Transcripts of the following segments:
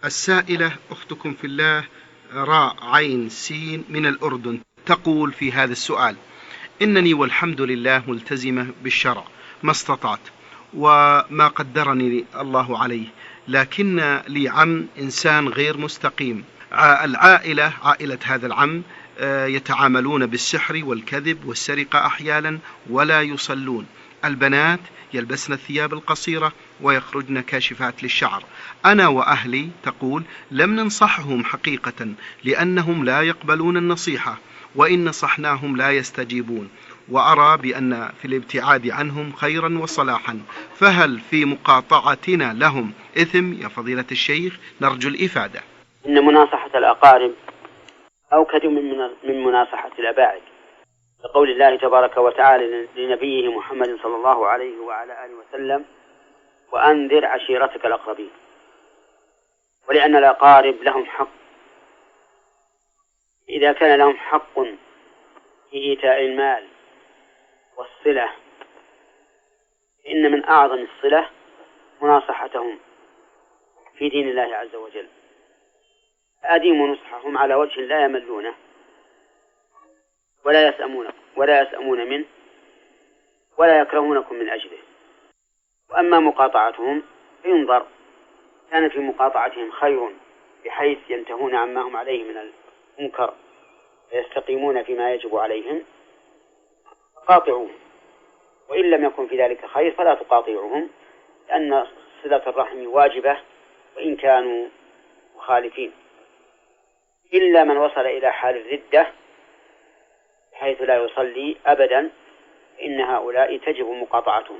السائلة أختكم في الله راء عين سين من الأردن تقول في هذا السؤال: إنني والحمد لله ملتزمة بالشرع ما استطعت وما قدرني الله عليه، لكن لي عم إنسان غير مستقيم. العائلة عائلة هذا العم يتعاملون بالسحر والكذب والسرقة أحيانا ولا يصلون. البنات يلبسن الثياب القصيرة ويخرجن كاشفات للشعر. أنا وأهلي تقول لم ننصحهم حقيقة لأنهم لا يقبلون النصيحة، وإن نصحناهم لا يستجيبون، وأرى بأن في الابتعاد عنهم خيرا وصلاحا، فهل في مقاطعتنا لهم إثم يا فضيلة الشيخ؟ نرجو الإفادة. إن مناصحة الأقارب أوكد من مناصحة الأباعد، لقول الله تبارك وتعالى لنبيه محمد صلى الله عليه وعلى آله وسلم: وأنذر عشيرتك الأقربين. ولأن الأقارب لهم حق، إذا كان لهم حق في إيتاء المال والصلة، إن من أعظم الصلة مناصحتهم في دين الله عز وجل. أديموا نصحهم على وجه لا يملونه ولا يسأمون منه ولا يكرهونكم من أجله. وأما مقاطعتهم فينظر، كان في مقاطعتهم خير بحيث ينتهون عما هم عليه من المنكر ويستقيمون فيما يجب عليهم فقاطعوهم، وإن لم يكن في ذلك خير فلا تقاطعوهم، لأن صلة الرحم واجبة وإن كانوا مخالفين، إلا من وصل إلى حال الردة بحيث لا يصلي أبدا، إن هؤلاء تجب مقاطعتهم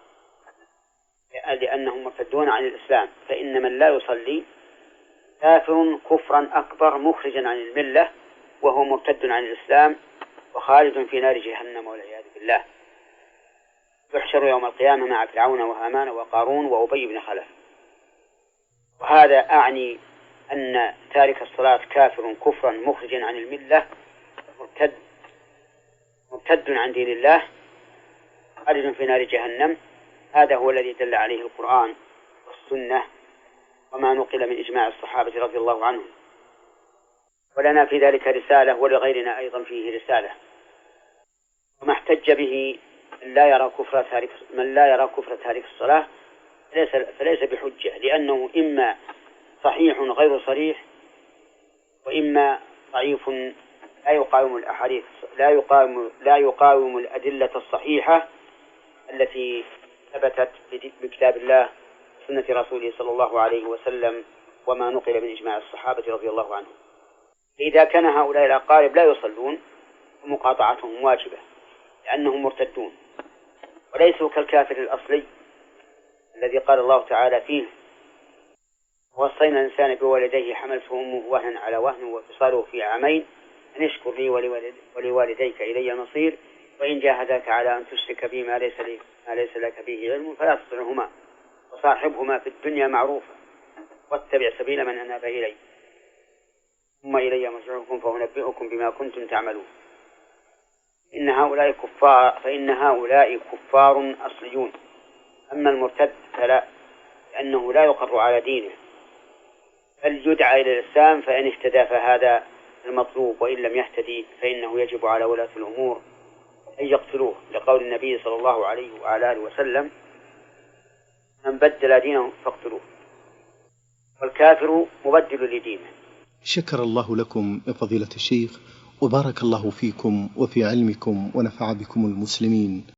لأنهم مرتدون عن الإسلام. فإن من لا يصلي كافر كفرا أكبر مخرجا عن الملة، وهو مرتد عن الإسلام وخالد في نار جهنم والعياذ بالله، يحشر يوم القيامة مع فرعون وهامان وقارون وأبي بن خلف. وهذا أعني أن تارك الصلاة كافر كفرا مخرجا عن الملة، مرتد عن دين الله، خالد في نار جهنم. هذا هو الذي دل عليه القرآن والسنة وما نقل من إجماع الصحابة رضي الله عنهم. ولنا في ذلك رسالة، ولغيرنا أيضا فيه رسالة. وما احتج به من لا يرى كفر تارك الصلاة فليس بحجة، لأنه إما صحيح غير صريح، وإما ضعيف لا يقاوم الأدلة الصحيحة التي ثبتت بكتاب الله وسنة رسوله صلى الله عليه وسلم وما نقل من إجماع الصحابة رضي الله عنهم. إذا كان هؤلاء الأقارب لا يصلون فمقاطعتهم واجبة لأنهم مرتدون وليسوا كالكافر الأصلي الذي قال الله تعالى فيه: ووصينا الإنسان بوالديه حملته أمه وهنا على وهن وفصاله في عامين أن اشكر لي ولوالديك إلي المصير وإن جاهداك على أن تشرك بي ما ليس لك به علم فلا تطعهما وصاحبهما في الدنيا معروفا واتبع سبيل من أناب إلي ثم إلي مرجعكم فأنبئكم بما كنتم تعملون. فإن هؤلاء كفار أصليون. أما المرتد فلا، لأنه لا يقر على دينه بل يدعى إلى الإسلام، فإن اهتدى فهذا المطلوب، وإن لم يهتدي فإنه يجب على ولاة الأمور أن يقتلوه، لقول النبي صلى الله عليه وعلى آله وسلم: من بدل دينه فاقتلوه. والكافر مبدل لدينه. شكر الله لكم يا فضيلة الشيخ، وبارك الله فيكم وفي علمكم ونفع بكم المسلمين.